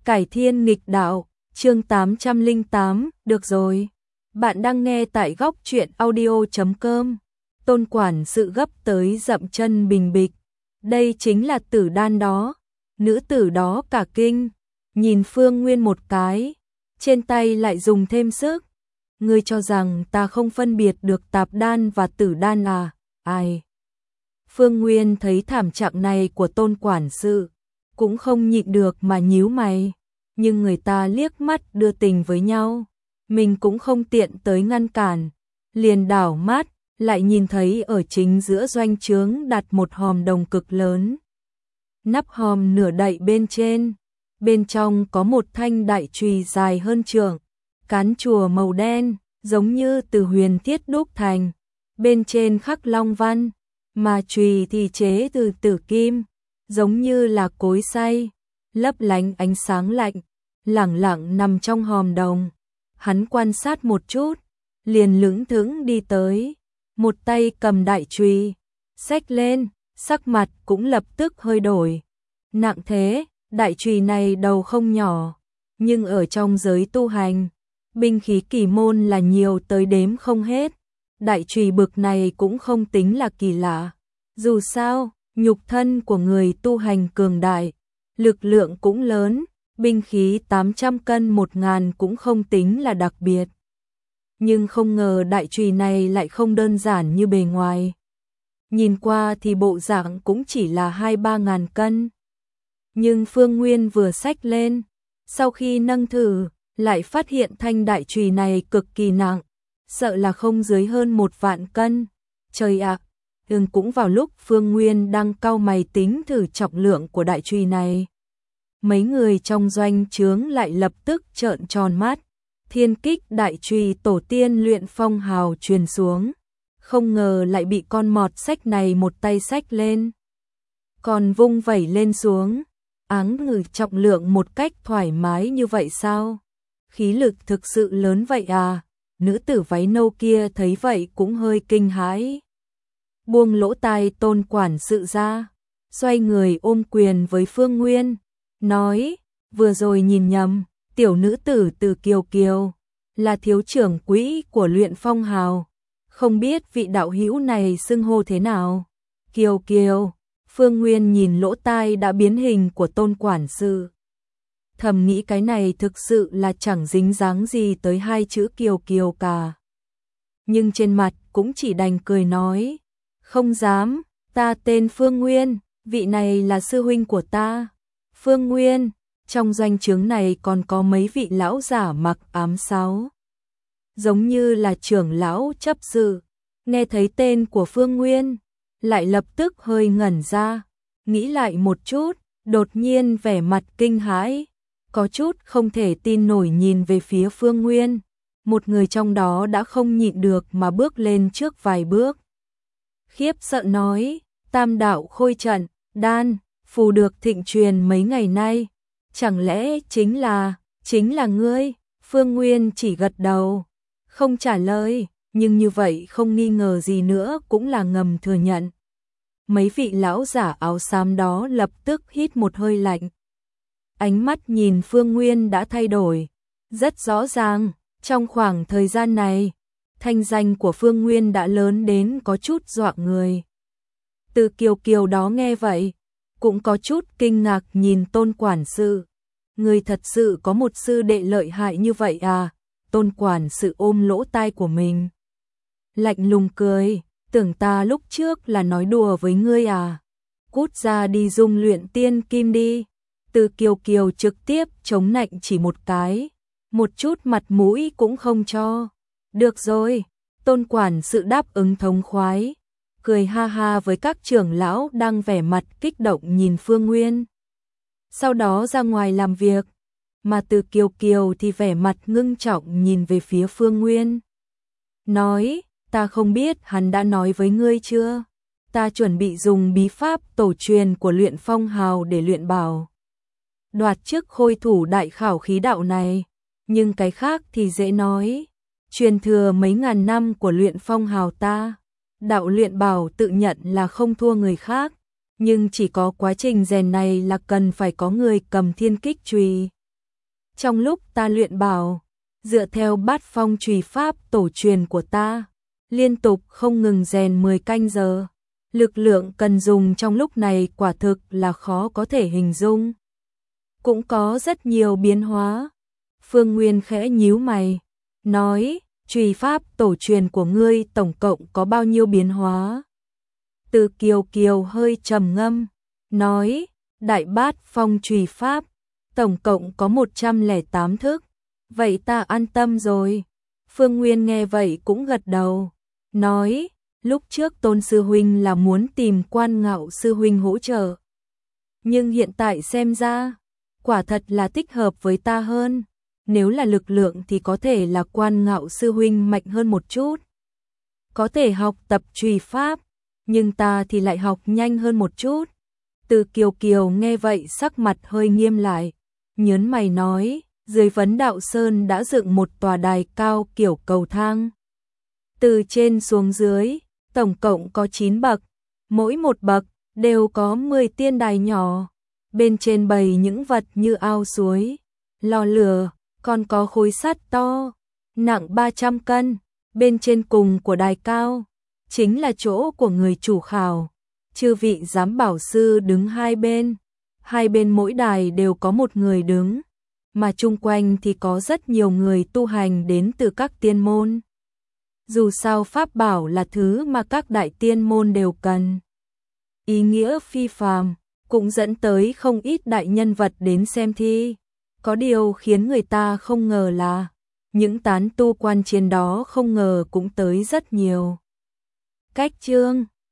Cải thiên nghịch đạo, chương 808, được rồi. Bạn đang nghe tại góc truyện audio.com. Tôn quản sự gấp tới dậm chân bình bịch. Đây chính là tử đan đó. Nữ tử đó cả kinh, nhìn Phương Nguyên một cái, trên tay lại dùng thêm sức. Ngươi cho rằng ta không phân biệt được tạp đan và tử đan à? Ai? Phương Nguyên thấy thảm trạng này của Tôn quản sự, cũng không nhịn được mà nhíu mày, nhưng người ta liếc mắt đưa tình với nhau, mình cũng không tiện tới ngăn cản, liền đảo mắt, lại nhìn thấy ở chính giữa doanh trướng đặt một hòm đồng cực lớn. Nắp hòm nửa đậy bên trong có một thanh đại chùy dài hơn trượng, cán chùa màu đen, giống như từ huyền thiết đúc thành, bên trên khắc long văn, mà chùy thì chế từ tử kim, giống như là cối xay, lấp lánh ánh sáng lạnh, lẳng lặng nằm trong hòm đồng. Hắn quan sát một chút, liền lững thững đi tới, một tay cầm đại chùy, xách lên, sắc mặt cũng lập tức hơi đổi. Nặng thế, đại chùy này đầu không nhỏ, nhưng ở trong giới tu hành, binh khí kỳ môn là nhiều tới đếm không hết. Đại chùy bực này cũng không tính là kỳ lạ. Dù sao, nhục thân của người tu hành cường đại, lực lượng cũng lớn, binh khí 800 cân 1000 cũng không tính là đặc biệt. Nhưng không ngờ đại chùy này lại không đơn giản như bề ngoài. Nhìn qua thì bộ dạng cũng chỉ là 2-3 ngàn cân. Nhưng Phương Nguyên vừa xách lên, sau khi nâng thử, lại phát hiện thanh đại chùy này cực kỳ nặng, sợ là không dưới hơn 1 vạn cân. Trời ạ! Cũng vào lúc Phương Nguyên đang cau mày tính thử trọng lượng của đại chùy này, mấy người trong doanh trướng lại lập tức trợn tròn mắt. Thiên kích đại chùy tổ tiên luyện phong hào truyền xuống, không ngờ lại bị con mọt xách này một tay xách lên, còn vung vẩy lên xuống, áng ngừ trọng lượng một cách thoải mái như vậy sao? Khí lực thực sự lớn vậy à? Nữ tử váy nâu kia thấy vậy cũng hơi kinh hãi, buông lỗ tai Tôn quản sự ra, xoay người ôm quyền với Phương Nguyên, nói, vừa rồi nhìn nhầm, tiểu nữ tử từ Kiều Kiều, là thiếu trưởng quỹ của luyện phong hào, không biết vị đạo hữu này xưng hô thế nào? Kiều Kiều. Phương Nguyên nhìn lỗ tai đã biến hình của Tôn quản sự, thầm nghĩ cái này thực sự là chẳng dính dáng gì tới hai chữ Kiều Kiều cả. Nhưng trên mặt cũng chỉ đành cười nói, không dám, ta tên Phương Nguyên, vị này là sư huynh của ta. Phương Nguyên, trong doanh trướng này còn có mấy vị lão giả mặc ám sáo, giống như là trưởng lão chấp sự, nghe thấy tên của Phương Nguyên, lại lập tức hơi ngẩn ra, nghĩ lại một chút, đột nhiên vẻ mặt kinh hãi, có chút không thể tin nổi nhìn về phía Phương Nguyên. Một người trong đó đã không nhịn được mà bước lên trước vài bước, khiếp sợ nói, tam đạo khôi trận, đan, phù được thịnh truyền mấy ngày nay, chẳng lẽ chính là ngươi? Phương Nguyên chỉ gật đầu, không trả lời, nhưng như vậy không nghi ngờ gì nữa cũng là ngầm thừa nhận. Mấy vị lão giả áo xám đó lập tức hít một hơi lạnh. Ánh mắt nhìn Phương Nguyên đã thay đổi, rất rõ ràng, trong khoảng thời gian này, thanh danh của Phương Nguyên đã lớn đến có chút dọa người. Từ Kiều Kiều đó nghe vậy, cũng có chút kinh ngạc nhìn Tôn quản sự. Người thật sự có một sư đệ lợi hại như vậy à? Tôn quản sự ôm lỗ tai của mình, lạnh lùng cười, tưởng ta lúc trước là nói đùa với ngươi à? Cút ra đi dung luyện tiên kim đi. Từ Kiều Kiều trực tiếp chống nạnh chỉ một cái, một chút mặt mũi cũng không cho. Được rồi, Tôn quản sự đáp ứng thống khoái, cười ha ha với các trưởng lão đang vẻ mặt kích động nhìn Phương Nguyên. Sau đó ra ngoài làm việc, mà Từ Kiều Kiều thì vẻ mặt ngưng trọng nhìn về phía Phương Nguyên. Nói, ta không biết hắn đã nói với ngươi chưa? Ta chuẩn bị dùng bí pháp tổ truyền của luyện phong hào để luyện bảo, đoạt chức khôi thủ đại khảo khí đạo này, nhưng cái khác thì dễ nói. Truyền thừa mấy ngàn năm của luyện phong hào ta, đạo luyện bảo tự nhận là không thua người khác, nhưng chỉ có quá trình rèn này là cần phải có người cầm thiên kích chùy, Trong lúc ta luyện bảo, dựa theo bát phong trùy pháp tổ truyền của ta, liên tục không ngừng rèn 10 canh giờ. Lực lượng cần dùng trong lúc này quả thực là khó có thể hình dung. Cũng có rất nhiều biến hóa. Phương Nguyên khẽ nhíu mày, nói, trùy pháp tổ truyền của ngươi tổng cộng có bao nhiêu biến hóa? Từ Kiều Kiều hơi trầm ngâm, nói, đại bát phong trùy pháp, tổng cộng có 108 thức. Vậy ta an tâm rồi. Phương Nguyên nghe vậy cũng gật đầu, nói, lúc trước Tôn sư huynh là muốn tìm Quan Ngạo sư huynh hỗ trợ. Nhưng hiện tại xem ra, quả thật là thích hợp với ta hơn. Nếu là lực lượng thì có thể là Quan Ngạo sư huynh mạnh hơn một chút. Có thể học tập trùy pháp, nhưng ta thì lại học nhanh hơn một chút. Từ Kiều Kiều nghe vậy sắc mặt hơi nghiêm lại, nhớn mày nói, dưới Vấn Đạo Sơn đã dựng một tòa đài cao kiểu cầu thang. Từ trên xuống dưới, tổng cộng có 9 bậc, mỗi một bậc đều có 10 tiên đài nhỏ. Bên trên bày những vật như ao suối, lò lửa, còn có khối sắt to, nặng 300 cân. Bên trên cùng của đài cao, chính là chỗ của người chủ khảo. Chư vị giám bảo sư đứng hai bên mỗi đài đều có một người đứng, mà chung quanh thì có rất nhiều người tu hành đến từ các tiên môn. Dù sao pháp bảo là thứ mà các đại tiên môn đều cần. Ý nghĩa phi phàm, cũng dẫn tới không ít đại nhân vật đến xem thi. Có điều khiến người ta không ngờ là, những tán tu quan trên đó không ngờ cũng tới rất nhiều. Cách chương